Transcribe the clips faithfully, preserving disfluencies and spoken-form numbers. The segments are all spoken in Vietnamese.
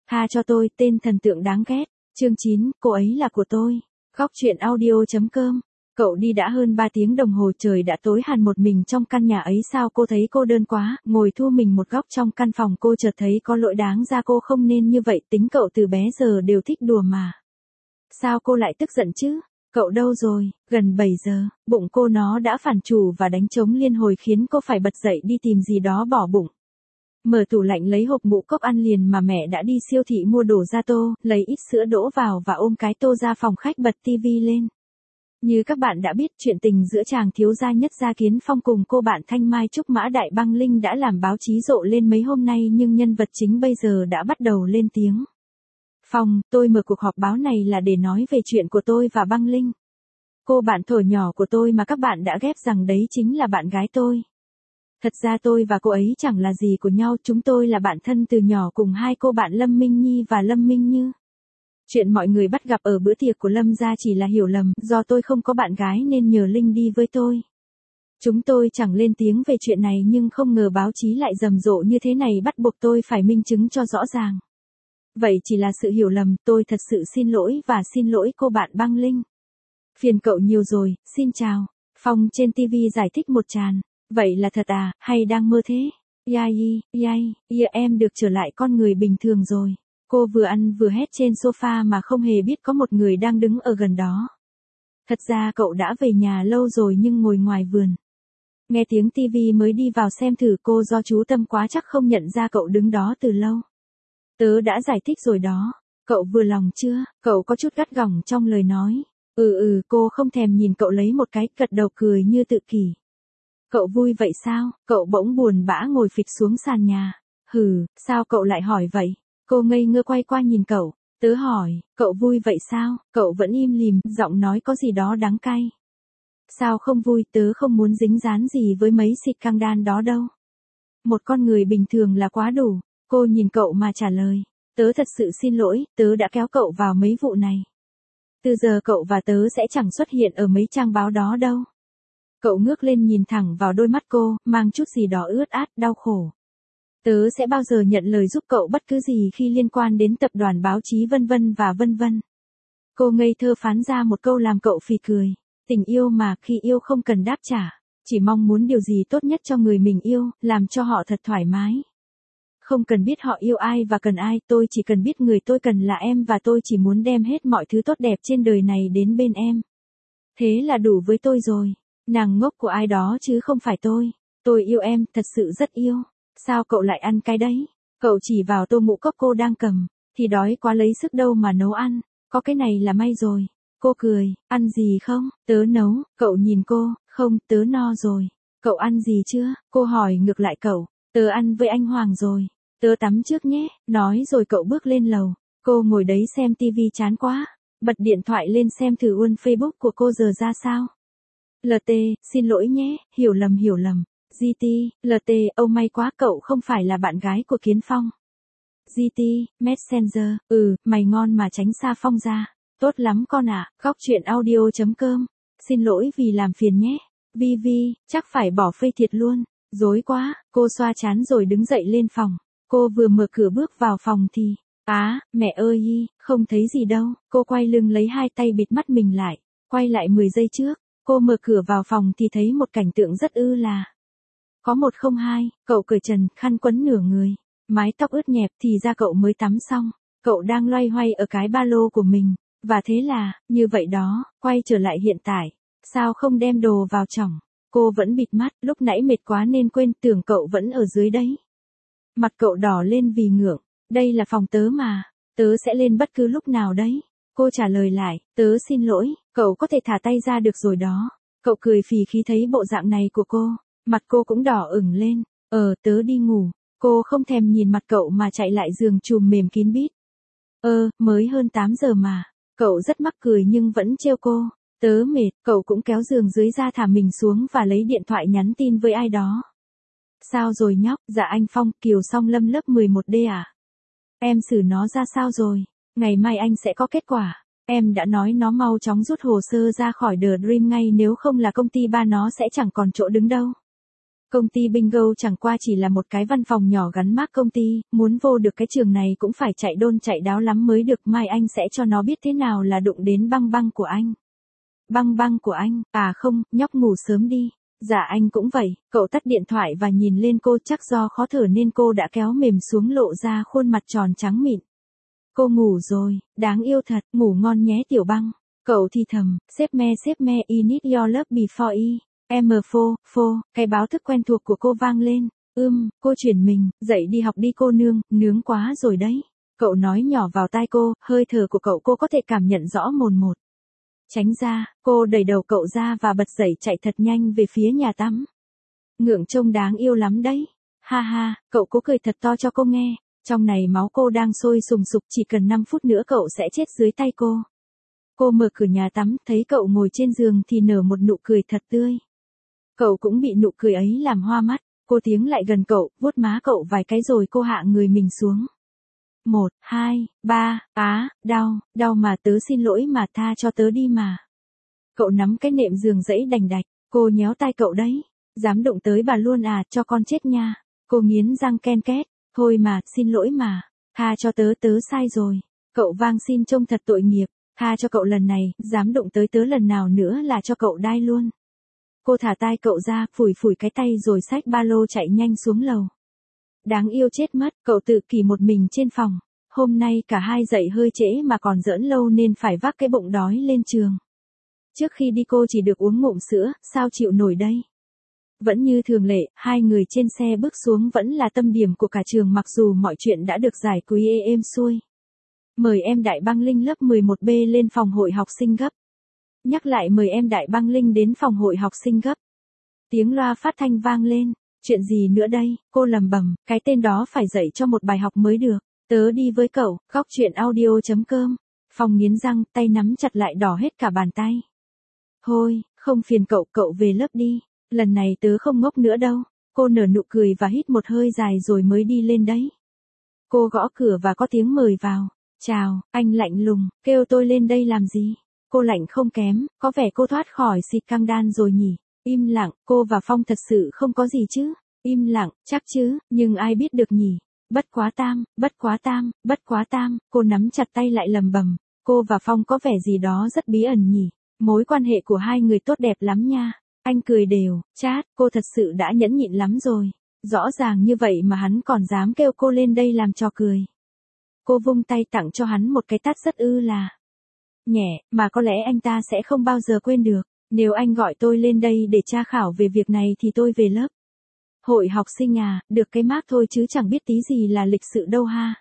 Tha cho tôi, tên thần tượng đáng ghét. Chương chín, cô ấy là của tôi. Góc truyện audio.com. Cậu đi đã hơn ba tiếng đồng hồ, trời đã tối hẳn, một mình trong căn nhà ấy. Sao cô thấy cô đơn quá, ngồi thu mình một góc trong căn phòng. Cô chợt thấy có lỗi, đáng ra cô không nên như vậy, tính cậu từ bé giờ đều thích đùa mà. Sao cô lại tức giận chứ? Cậu đâu rồi? Gần bảy giờ, bụng cô nó đã phản chủ và đánh trống liên hồi khiến cô phải bật dậy đi tìm gì đó bỏ bụng. Mở tủ lạnh lấy hộp ngũ cốc ăn liền mà mẹ đã đi siêu thị mua đổ ra tô, lấy ít sữa đổ vào và ôm cái tô ra phòng khách bật tivi lên. Như các bạn đã biết, chuyện tình giữa chàng thiếu gia Nhất Gia Kiến Phong cùng cô bạn Thanh Mai Trúc Mã Đại Băng Linh đã làm báo chí rộ lên mấy hôm nay, nhưng nhân vật chính bây giờ đã bắt đầu lên tiếng. Phong, tôi mở cuộc họp báo này là để nói về chuyện của tôi và Băng Linh. Cô bạn thổi nhỏ của tôi mà các bạn đã ghép rằng đấy chính là bạn gái tôi. Thật ra tôi và cô ấy chẳng là gì của nhau, chúng tôi là bạn thân từ nhỏ cùng hai cô bạn Lâm Minh Nhi và Lâm Minh Như. Chuyện mọi người bắt gặp ở bữa tiệc của Lâm gia chỉ là hiểu lầm, do tôi không có bạn gái nên nhờ Linh đi với tôi. Chúng tôi chẳng lên tiếng về chuyện này, nhưng không ngờ báo chí lại rầm rộ như thế này, bắt buộc tôi phải minh chứng cho rõ ràng. Vậy chỉ là sự hiểu lầm, tôi thật sự xin lỗi và xin lỗi cô bạn Băng Linh. Phiền cậu nhiều rồi, xin chào. Phong trên tivi giải thích một tràng. Vậy là thật à, hay đang mơ thế? Yai, yai, yai, em được trở lại con người bình thường rồi. Cô vừa ăn vừa hét trên sofa mà không hề biết có một người đang đứng ở gần đó. Thật ra cậu đã về nhà lâu rồi nhưng ngồi ngoài vườn. Nghe tiếng tivi mới đi vào xem thử, cô do chú tâm quá chắc không nhận ra cậu đứng đó từ lâu. Tớ đã giải thích rồi đó. Cậu vừa lòng chưa? Cậu có chút gắt gỏng trong lời nói. Ừ ừ, cô không thèm nhìn cậu lấy một cái, gật đầu cười như tự kỷ. Cậu vui vậy sao? Cậu bỗng buồn bã ngồi phịch xuống sàn nhà. Hừ, sao cậu lại hỏi vậy? Cô ngây ngơ quay qua nhìn cậu. Tớ hỏi, cậu vui vậy sao? Cậu vẫn im lìm, giọng nói có gì đó đắng cay. Sao không vui, tớ không muốn dính dáng gì với mấy xịt căng đan đó đâu. Một con người bình thường là quá đủ. Cô nhìn cậu mà trả lời. Tớ thật sự xin lỗi, tớ đã kéo cậu vào mấy vụ này. Từ giờ cậu và tớ sẽ chẳng xuất hiện ở mấy trang báo đó đâu. Cậu ngước lên nhìn thẳng vào đôi mắt cô, mang chút gì đó ướt át, đau khổ. Tớ sẽ bao giờ nhận lời giúp cậu bất cứ gì khi liên quan đến tập đoàn báo chí vân vân và vân vân. Cô ngây thơ phán ra một câu làm cậu phì cười. Tình yêu mà, khi yêu không cần đáp trả. Chỉ mong muốn điều gì tốt nhất cho người mình yêu, làm cho họ thật thoải mái. Không cần biết họ yêu ai và cần ai, tôi chỉ cần biết người tôi cần là em, và tôi chỉ muốn đem hết mọi thứ tốt đẹp trên đời này đến bên em. Thế là đủ với tôi rồi. Nàng ngốc của ai đó chứ không phải tôi. Tôi yêu em, thật sự rất yêu. Sao cậu lại ăn cái đấy? Cậu chỉ vào tô ngũ cốc cô đang cầm. Thì đói quá lấy sức đâu mà nấu ăn. Có cái này là may rồi. Cô cười, ăn gì không? Tớ nấu. Cậu nhìn cô, không, tớ no rồi. Cậu ăn gì chưa? Cô hỏi ngược lại cậu. Tớ ăn với anh Hoàng rồi. Tớ tắm trước nhé. Nói rồi cậu bước lên lầu. Cô ngồi đấy xem tivi chán quá. Bật điện thoại lên xem thử uôn Facebook của cô giờ ra sao. lờ tê, xin lỗi nhé, hiểu lầm hiểu lầm. giê tê, lờ tê, ô may quá, cậu không phải là bạn gái của Kiến Phong. giê tê, Messenger, ừ, mày ngon mà tránh xa Phong ra. Tốt lắm con ạ, à. Góc truyện audio.com. Xin lỗi vì làm phiền nhé. Vi Vi, chắc phải bỏ phây thiệt luôn. Dối quá, cô xoa chán rồi đứng dậy lên phòng. Cô vừa mở cửa bước vào phòng thì, á, à, mẹ ơi, không thấy gì đâu. Cô quay lưng lấy hai tay bịt mắt mình lại. Quay lại mười giây trước. Cô mở cửa vào phòng thì thấy một cảnh tượng rất ư là. Có một không hai, cậu cởi trần, khăn quấn nửa người. Mái tóc ướt nhẹp, thì ra cậu mới tắm xong. Cậu đang loay hoay ở cái ba lô của mình. Và thế là, như vậy đó, quay trở lại hiện tại. Sao không đem đồ vào chỏng? Cô vẫn bịt mắt, lúc nãy mệt quá nên quên, tưởng cậu vẫn ở dưới đấy. Mặt cậu đỏ lên vì ngượng. Đây là phòng tớ mà. Tớ sẽ lên bất cứ lúc nào đấy. Cô trả lời lại, tớ xin lỗi, cậu có thể thả tay ra được rồi đó. Cậu cười phì khi thấy bộ dạng này của cô. Mặt cô cũng đỏ ửng lên. Ờ, tớ đi ngủ. Cô không thèm nhìn mặt cậu mà chạy lại giường chùm mềm kín bít. Ơ, mới hơn tám giờ mà. Cậu rất mắc cười nhưng vẫn trêu cô. Tớ mệt, cậu cũng kéo giường dưới ra thả mình xuống và lấy điện thoại nhắn tin với ai đó. Sao rồi nhóc? Dạ anh Phong, Kiều Song Lâm lớp mười một D à? Em xử nó ra sao rồi? Ngày mai anh sẽ có kết quả. Em đã nói nó mau chóng rút hồ sơ ra khỏi The Dream ngay, nếu không là công ty ba nó sẽ chẳng còn chỗ đứng đâu. Công ty Bingo chẳng qua chỉ là một cái văn phòng nhỏ gắn mác công ty, muốn vô được cái trường này cũng phải chạy đôn chạy đáo lắm mới được, mai anh sẽ cho nó biết thế nào là đụng đến băng băng của anh. Băng băng của anh, à không, nhóc ngủ sớm đi. Dạ anh cũng vậy, cậu tắt điện thoại và nhìn lên cô, chắc do khó thở nên cô đã kéo mềm xuống lộ ra khuôn mặt tròn trắng mịn. Cô ngủ rồi, đáng yêu thật, ngủ ngon nhé Tiểu Băng. Cậu thì thầm, sếp me sếp me, I need your love before I. Em phô, phô, cái báo thức quen thuộc của cô vang lên. Ưm, cô chuyển mình, dậy đi học đi cô nương, nướng quá rồi đấy. Cậu nói nhỏ vào tai cô, hơi thở của cậu cô có thể cảm nhận rõ mồn một. Tránh ra, cô đẩy đầu cậu ra và bật dậy chạy thật nhanh về phía nhà tắm. Ngượng trông đáng yêu lắm đấy. Ha ha, cậu cố cười thật to cho cô nghe. Trong này máu cô đang sôi sùng sục, chỉ cần năm phút nữa cậu sẽ chết dưới tay cô. Cô mở cửa nhà tắm, thấy cậu ngồi trên giường thì nở một nụ cười thật tươi. Cậu cũng bị nụ cười ấy làm hoa mắt, cô tiến lại gần cậu, vuốt má cậu vài cái rồi cô hạ người mình xuống. Một, hai, ba, á, đau, đau mà tớ xin lỗi mà tha cho tớ đi mà. Cậu nắm cái nệm giường dãy đành đạch, cô nhéo tai cậu đấy. Dám đụng tới bà luôn à, cho con chết nha. Cô nghiến răng ken két, thôi mà, xin lỗi mà, tha cho tớ tớ sai rồi. Cậu vang xin trông thật tội nghiệp, tha cho cậu lần này, dám đụng tới tớ lần nào nữa là cho cậu đai luôn. Cô thả tai cậu ra, phủi phủi cái tay rồi xách ba lô chạy nhanh xuống lầu. Đáng yêu chết mất, cậu tự kỷ một mình trên phòng. Hôm nay cả hai dậy hơi trễ mà còn giỡn lâu nên phải vác cái bụng đói lên trường. Trước khi đi cô chỉ được uống ngụm sữa, sao chịu nổi đây. Vẫn như thường lệ, hai người trên xe bước xuống vẫn là tâm điểm của cả trường mặc dù mọi chuyện đã được giải quyết êm xuôi. Mời em Đại Băng Linh lớp mười một B lên phòng hội học sinh gấp. Nhắc lại mời em Đại Băng Linh đến phòng hội học sinh gấp. Tiếng loa phát thanh vang lên. Chuyện gì nữa đây, cô lầm bầm, cái tên đó phải dạy cho một bài học mới được. Tớ đi với cậu, góc chuyện audio chấm com. Phong nghiến răng, tay nắm chặt lại đỏ hết cả bàn tay. Thôi, không phiền cậu, cậu về lớp đi. Lần này tớ không ngốc nữa đâu. Cô nở nụ cười và hít một hơi dài rồi mới đi lên đấy. Cô gõ cửa và có tiếng mời vào. Chào, anh lạnh lùng, kêu tôi lên đây làm gì? Cô lạnh không kém, có vẻ cô thoát khỏi xịt căng đan rồi nhỉ? Im lặng, cô và Phong thật sự không có gì chứ? Im lặng, chắc chứ, nhưng ai biết được nhỉ? Bất quá tam, bất quá tam, bất quá tam, cô nắm chặt tay lại lầm bầm. Cô và Phong có vẻ gì đó rất bí ẩn nhỉ? Mối quan hệ của hai người tốt đẹp lắm nha. Anh cười đều, chát, cô thật sự đã nhẫn nhịn lắm rồi. Rõ ràng như vậy mà hắn còn dám kêu cô lên đây làm trò cười. Cô vung tay tặng cho hắn một cái tát rất ư là nhẹ, mà có lẽ anh ta sẽ không bao giờ quên được. Nếu anh gọi tôi lên đây để tra khảo về việc này thì tôi về lớp. Hội học sinh à, được cái mác thôi chứ chẳng biết tí gì là lịch sự đâu ha.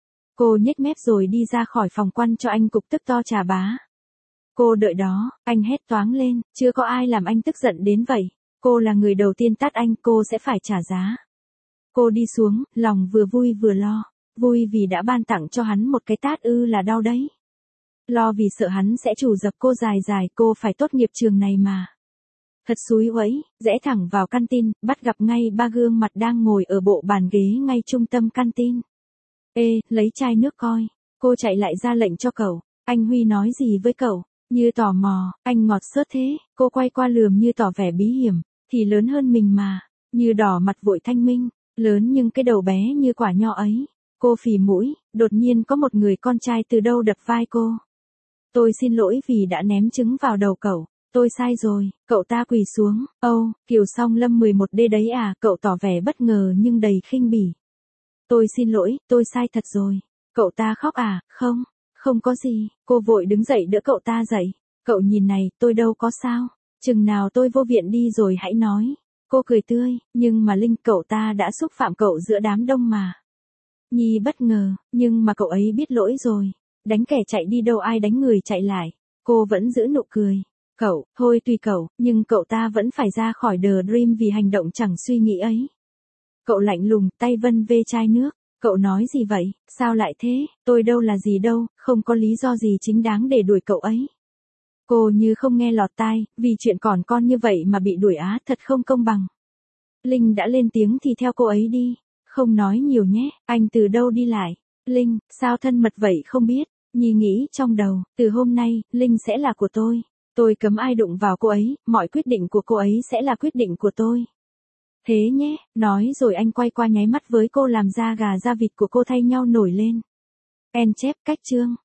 Cô nhếch mép rồi đi ra khỏi phòng quăn cho anh cục tức to trà bá. Cô đợi đó, anh hét toáng lên, chưa có ai làm anh tức giận đến vậy. Cô là người đầu tiên tát anh, cô sẽ phải trả giá. Cô đi xuống, lòng vừa vui vừa lo. Vui vì đã ban tặng cho hắn một cái tát ư là đau đấy. Lo vì sợ hắn sẽ chủ dập cô dài dài, cô phải tốt nghiệp trường này mà. Thật xúi uấy, rẽ thẳng vào căn tin, bắt gặp ngay ba gương mặt đang ngồi ở bộ bàn ghế ngay trung tâm căn tin. Ê, lấy chai nước coi. Cô chạy lại ra lệnh cho cậu. Anh Huy nói gì với cậu? Như tò mò, anh ngọt xớt thế. Cô quay qua lườm như tỏ vẻ bí hiểm. Thì lớn hơn mình mà. Như đỏ mặt vội thanh minh. Lớn nhưng cái đầu bé như quả nho ấy. Cô phì mũi, đột nhiên có một người con trai từ đâu đập vai cô. Tôi xin lỗi vì đã ném trứng vào đầu cậu. Tôi sai rồi, cậu ta quỳ xuống. Âu, oh, Kiều Song Lâm mười một D đấy à, cậu tỏ vẻ bất ngờ nhưng đầy khinh bỉ. Tôi xin lỗi, tôi sai thật rồi. Cậu ta khóc à, không, không có gì. Cô vội đứng dậy đỡ cậu ta dậy. Cậu nhìn này, tôi đâu có sao. Chừng nào tôi vô viện đi rồi hãy nói. Cô cười tươi, nhưng mà Linh cậu ta đã xúc phạm cậu giữa đám đông mà. Nhi bất ngờ, nhưng mà cậu ấy biết lỗi rồi. Đánh kẻ chạy đi đâu ai đánh người chạy lại. Cô vẫn giữ nụ cười. Cậu, thôi tùy cậu, nhưng cậu ta vẫn phải ra khỏi The Dream vì hành động chẳng suy nghĩ ấy. Cậu lạnh lùng, tay vân vê chai nước. Cậu nói gì vậy, sao lại thế, tôi đâu là gì đâu, không có lý do gì chính đáng để đuổi cậu ấy. Cô như không nghe lọt tai, vì chuyện còn con như vậy mà bị đuổi á, thật không công bằng. Linh đã lên tiếng thì theo cô ấy đi. Không nói nhiều nhé, anh từ đâu đi lại. Linh, sao thân mật vậy không biết. Nhi nghĩ trong đầu, từ hôm nay, Linh sẽ là của tôi. Tôi cấm ai đụng vào cô ấy, mọi quyết định của cô ấy sẽ là quyết định của tôi. Thế nhé, nói rồi anh quay qua nháy mắt với cô làm da gà da vịt của cô thay nhau nổi lên. En chép cách chương.